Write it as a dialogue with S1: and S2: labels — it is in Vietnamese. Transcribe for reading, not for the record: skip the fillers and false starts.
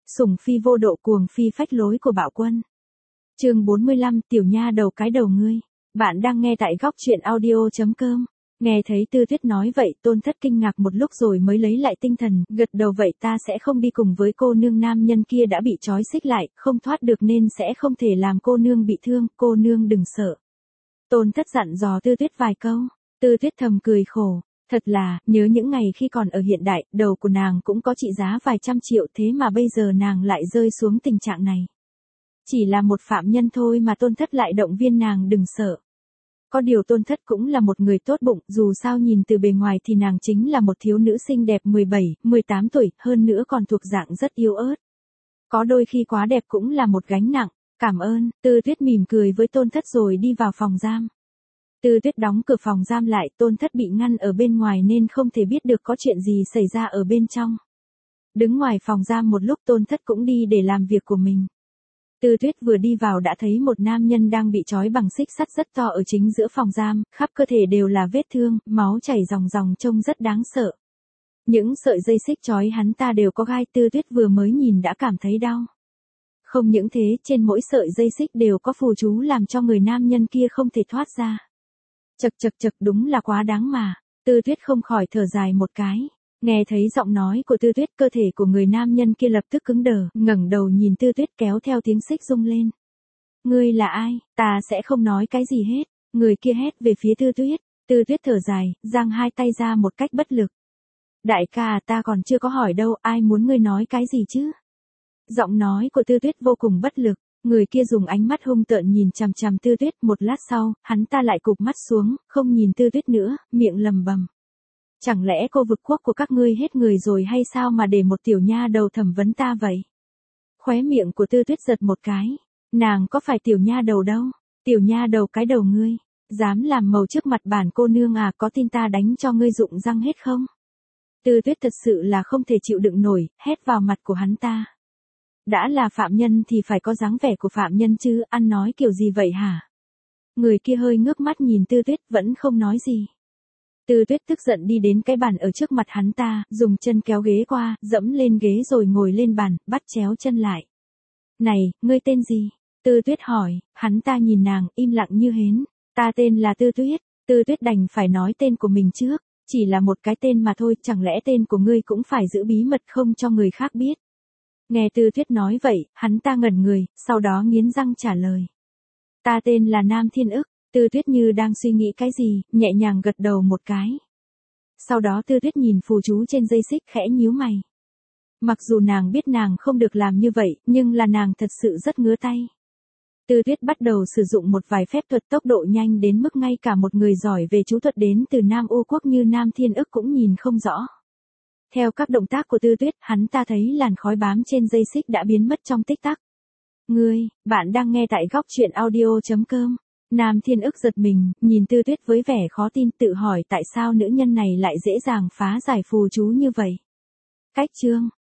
S1: Sủng phi vô độ cuồng phi phách lối của Bạo Quân. Chương 45, tiểu nha đầu cái đầu ngươi. Bạn đang nghe tại góc truyện audio.com. Nghe thấy Tư Tuyết nói vậy, Tôn Thất kinh ngạc một lúc rồi mới lấy lại tinh thần, gật đầu vậy ta sẽ không đi cùng với cô nương, nam nhân kia đã bị trói xích lại, không thoát được nên sẽ không thể làm cô nương bị thương, cô nương đừng sợ. Tôn Thất dặn dò Tư Tuyết vài câu, Tư Tuyết thầm cười khổ. Thật là, nhớ những ngày khi còn ở hiện đại, đầu của nàng cũng có trị giá vài trăm triệu, thế mà bây giờ nàng lại rơi xuống tình trạng này. Chỉ là một phạm nhân thôi mà Tôn Thất lại động viên nàng đừng sợ. Có điều Tôn Thất cũng là một người tốt bụng, dù sao nhìn từ bề ngoài thì nàng chính là một thiếu nữ xinh đẹp 17, 18 tuổi, hơn nữa còn thuộc dạng rất yếu ớt. Có đôi khi quá đẹp cũng là một gánh nặng. Cảm ơn, Tư Tuyết mỉm cười với Tôn Thất rồi đi vào phòng giam. Tư Tuyết đóng cửa phòng giam lại, Tôn Thất bị ngăn ở bên ngoài nên không thể biết được có chuyện gì xảy ra ở bên trong. Đứng ngoài phòng giam một lúc, Tôn Thất cũng đi để làm việc của mình. Tư Tuyết vừa đi vào đã thấy một nam nhân đang bị trói bằng xích sắt rất to ở chính giữa phòng giam, khắp cơ thể đều là vết thương, máu chảy ròng ròng trông rất đáng sợ. Những sợi dây xích trói hắn ta đều có gai, Tư Tuyết vừa mới nhìn đã cảm thấy đau. Không những thế, trên mỗi sợi dây xích đều có phù chú làm cho người nam nhân kia không thể thoát ra. Chật đúng là quá đáng mà. Tư Tuyết không khỏi thở dài một cái. Nghe thấy giọng nói của Tư Tuyết, cơ thể của người nam nhân kia lập tức cứng đờ, ngẩng đầu nhìn Tư Tuyết kéo theo tiếng xích rung lên. Ngươi là ai? Ta sẽ không nói cái gì hết. Người kia hét về phía Tư Tuyết. Tư Tuyết thở dài, giang hai tay ra một cách bất lực. Đại ca, ta còn chưa có hỏi đâu, ai muốn ngươi nói cái gì chứ? Giọng nói của Tư Tuyết vô cùng bất lực. Người kia dùng ánh mắt hung tợn nhìn chằm chằm Tư Tuyết, một lát sau, hắn ta lại cụp mắt xuống, không nhìn Tư Tuyết nữa, miệng lầm bầm. Chẳng lẽ cô vực quốc của các ngươi hết người rồi hay sao mà để một tiểu nha đầu thẩm vấn ta vậy? Khóe miệng của Tư Tuyết giật một cái. Nàng có phải tiểu nha đầu đâu? Tiểu nha đầu cái đầu ngươi. Dám làm màu trước mặt bản cô nương à, có tin ta đánh cho ngươi rụng răng hết không? Tư Tuyết thật sự là không thể chịu đựng nổi, hét vào mặt của hắn ta. Đã là phạm nhân thì phải có dáng vẻ của phạm nhân chứ, ăn nói kiểu gì vậy hả? Người kia hơi ngước mắt nhìn Tư Tuyết, vẫn không nói gì. Tư Tuyết tức giận đi đến cái bàn ở trước mặt hắn ta, dùng chân kéo ghế qua, dẫm lên ghế rồi ngồi lên bàn, bắt chéo chân lại. Này, ngươi tên gì? Tư Tuyết hỏi, hắn ta nhìn nàng, im lặng như hến. Ta tên là Tư Tuyết. Tư Tuyết đành phải nói tên của mình trước, chỉ là một cái tên mà thôi, chẳng lẽ tên của ngươi cũng phải giữ bí mật không cho người khác biết? Nghe Tư Tuyết nói vậy, hắn ta ngẩn người, sau đó nghiến răng trả lời. Ta tên là Nam Thiên Ức. Tư Tuyết như đang suy nghĩ cái gì, nhẹ nhàng gật đầu một cái. Sau đó Tư Tuyết nhìn phù chú trên dây xích khẽ nhíu mày. Mặc dù nàng biết nàng không được làm như vậy, nhưng là nàng thật sự rất ngứa tay. Tư Tuyết bắt đầu sử dụng một vài phép thuật tốc độ nhanh đến mức ngay cả một người giỏi về chú thuật đến từ Nam U Quốc như Nam Thiên Ức cũng nhìn không rõ. Theo các động tác của Tư Tuyết, hắn ta thấy làn khói bám trên dây xích đã biến mất trong tích tắc. Bạn đang nghe tại góc truyện audio.com. Nam Thiên Ức giật mình, nhìn Tư Tuyết với vẻ khó tin, tự hỏi tại sao nữ nhân này lại dễ dàng phá giải phù chú như vậy. Cách chương